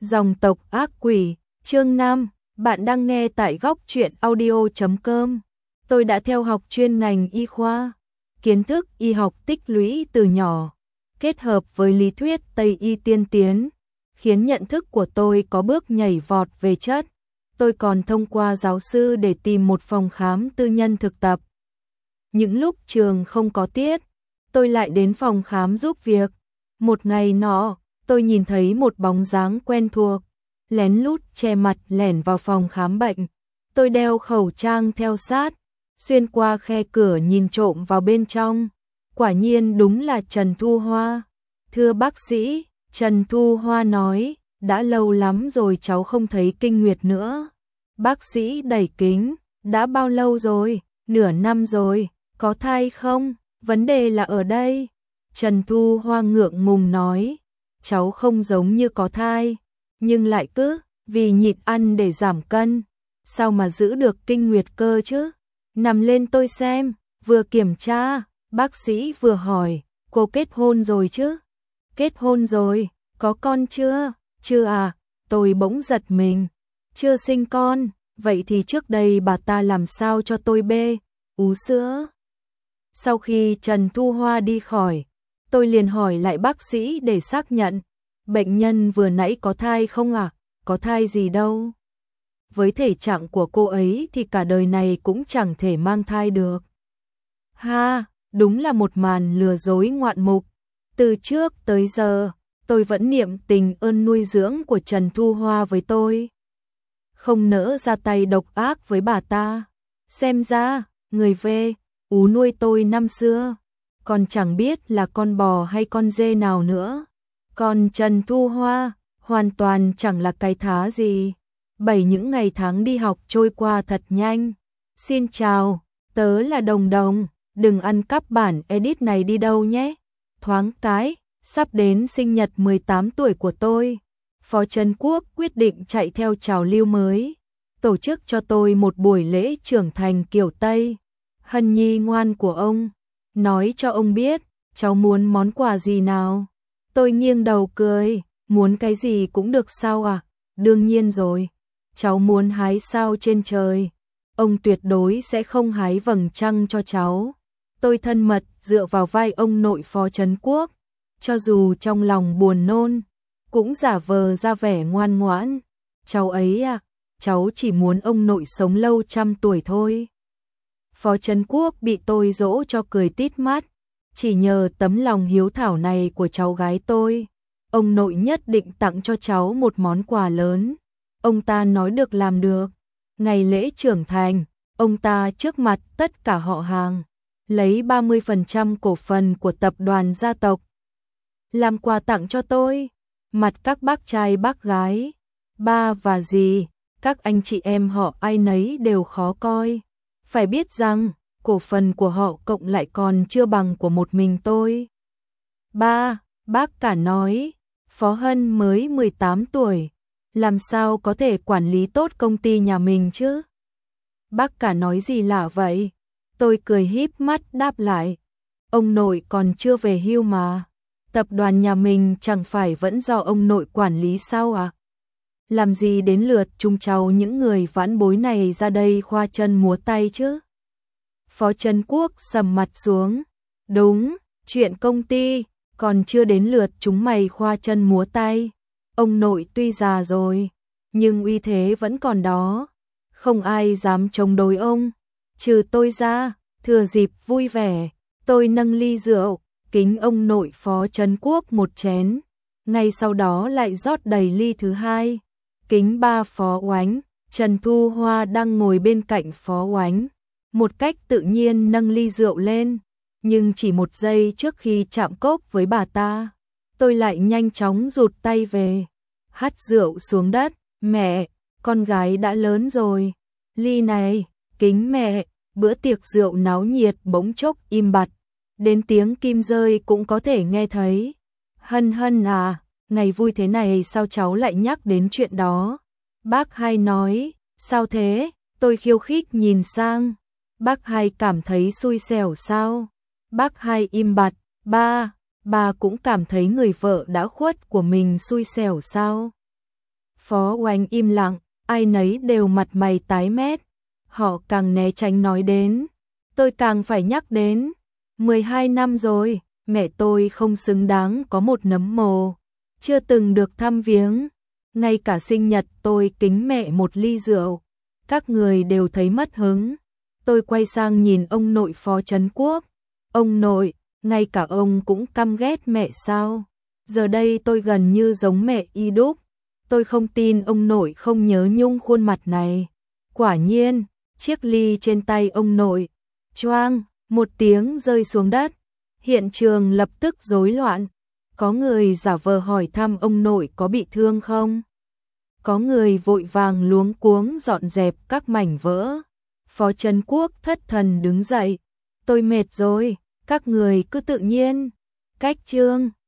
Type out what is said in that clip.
Dòng tộc ác quỷ, chương 5, bạn đang nghe tại góc truyện audio.com. Tôi đã theo học chuyên ngành y khoa, kiến thức y học tích lũy từ nhỏ, kết hợp với lý thuyết Tây y tiên tiến, khiến nhận thức của tôi có bước nhảy vọt về chất. Tôi còn thông qua giáo sư để tìm một phòng khám tư nhân thực tập. Những lúc trường không có tiết, tôi lại đến phòng khám giúp việc. Một ngày nọ, tôi nhìn thấy một bóng dáng quen thuộc, lén lút che mặt lẻn vào phòng khám bệnh. Tôi đeo khẩu trang theo sát, xuyên qua khe cửa nhìn trộm vào bên trong. Quả nhiên đúng là Trần Thu Hoa. Thưa bác sĩ, Trần Thu Hoa nói, đã lâu lắm rồi cháu không thấy kinh nguyệt nữa. Bác sĩ đẩy kính, đã bao lâu rồi? Nửa năm rồi, có thai không? Vấn đề là ở đây. Trần Thu Hoa ngượng ngùng nói, cháu không giống như có thai, nhưng lại cứ vì nhịn ăn để giảm cân, sao mà giữ được kinh nguyệt cơ chứ? Nằm lên tôi xem, vừa kiểm tra, bác sĩ vừa hỏi, cô kết hôn rồi chứ? Kết hôn rồi, có con chưa? Chưa à? Tôi bỗng giật mình, chưa sinh con, vậy thì trước đây bà ta làm sao cho tôi bê ú sữa? Sau khi Trần Thu Hoa đi khỏi, tôi liền hỏi lại bác sĩ để xác nhận, bệnh nhân vừa nãy có thai không ạ? Có thai gì đâu. Với thể trạng của cô ấy thì cả đời này cũng chẳng thể mang thai được. Ha, đúng là một màn lừa dối ngoạn mục. Từ trước tới giờ, tôi vẫn niệm tình ơn nuôi dưỡng của Trần Thu Hoa với tôi. Không nỡ ra tay độc ác với bà ta. Xem ra, người về, ú nuôi tôi năm xưa, còn chẳng biết là con bò hay con dê nào nữa. Còn Trần Thu Hoa, hoàn toàn chẳng là cái thá gì. Những ngày tháng đi học trôi qua thật nhanh. Xin chào, tớ là Đồng Đồng, đừng ăn cắp bản edit này đi đâu nhé. Thoáng cái, sắp đến sinh nhật 18 tuổi của tôi. Phó Trấn Quốc quyết định chạy theo trào lưu mới, tổ chức cho tôi một buổi lễ trưởng thành kiểu Tây. Hân nhi ngoan của ông, nói cho ông biết, cháu muốn món quà gì nào? Tôi nghiêng đầu cười, muốn cái gì cũng được sao à? Đương nhiên rồi, cháu muốn hái sao trên trời, ông tuyệt đối sẽ không hái vầng trăng cho cháu. Tôi thân mật dựa vào vai ông nội Phó Trấn Quốc, cho dù trong lòng buồn nôn, cũng giả vờ ra vẻ ngoan ngoãn. Cháu ấy à, cháu chỉ muốn ông nội sống lâu 100 tuổi thôi. Phó Trấn Quốc bị tôi dỗ cho cười tít mắt, chỉ nhờ tấm lòng hiếu thảo này của cháu gái tôi, ông nội nhất định tặng cho cháu một món quà lớn. Ông ta nói được làm được. Ngày lễ trưởng thành, ông ta trước mặt tất cả họ hàng, lấy 30% cổ phần của tập đoàn gia tộc làm quà tặng cho tôi. Mặt các bác trai bác gái, ba và dì, các anh chị em họ ai nấy đều khó coi. Phải biết rằng, cổ phần của họ cộng lại còn chưa bằng của một mình tôi. Ba, bác cả nói, Phó Hân mới 18 tuổi, làm sao có thể quản lý tốt công ty nhà mình chứ? Bác cả nói gì lạ vậy? Tôi cười híp mắt đáp lại, ông nội còn chưa về hưu mà, tập đoàn nhà mình chẳng phải vẫn do ông nội quản lý sao à? Làm gì đến lượt chúng cháu những người vãn bối này ra đây khoa chân múa tay chứ? Phó Trấn Quốc sầm mặt xuống, đúng, chuyện công ty, còn chưa đến lượt chúng mày khoa chân múa tay. Ông nội tuy già rồi, nhưng uy thế vẫn còn đó, không ai dám chống đối ông, trừ tôi ra. Thừa dịp vui vẻ, tôi nâng ly rượu, kính ông nội Phó Trấn Quốc một chén, ngay sau đó lại rót đầy ly thứ hai, kính ba Phó Oánh. Trần Thu Hoa đang ngồi bên cạnh Phó Oánh, một cách tự nhiên nâng ly rượu lên, nhưng chỉ một giây trước khi chạm cốc với bà ta, tôi lại nhanh chóng rụt tay về, hắt rượu xuống đất. Mẹ, con gái đã lớn rồi, ly này, kính mẹ. Bữa tiệc rượu náo nhiệt bỗng chốc im bặt, đến tiếng kim rơi cũng có thể nghe thấy. Hân Hân à, ngày vui thế này sao cháu lại nhắc đến chuyện đó? Bác Hai nói, sao thế? Tôi khiêu khích nhìn sang. Bác Hai cảm thấy xui xẻo sao? Bác Hai im bặt, ba cũng cảm thấy người vợ đã khuất của mình xui xẻo sao? Phó Oanh im lặng, ai nấy đều mặt mày tái mét. Họ càng né tránh nói đến, tôi càng phải nhắc đến. 12 năm rồi, mẹ tôi không xứng đáng có một nấm mồ, chưa từng được thăm viếng. Ngay cả sinh nhật tôi kính mẹ một ly rượu, các người đều thấy mất hứng. Tôi quay sang nhìn ông nội Phó Trấn Quốc. Ông nội, ngay cả ông cũng căm ghét mẹ sao? Giờ đây tôi gần như giống mẹ y đúc. Tôi không tin ông nội không nhớ nhung khuôn mặt này. Quả nhiên, chiếc ly trên tay ông nội, choang, một tiếng rơi xuống đất. Hiện trường lập tức rối loạn. Có người giả vờ hỏi thăm ông nội có bị thương không? Có người vội vàng luống cuống dọn dẹp các mảnh vỡ. Phó Trấn Quốc thất thần đứng dậy. Tôi mệt rồi, các người cứ tự nhiên. Cách chương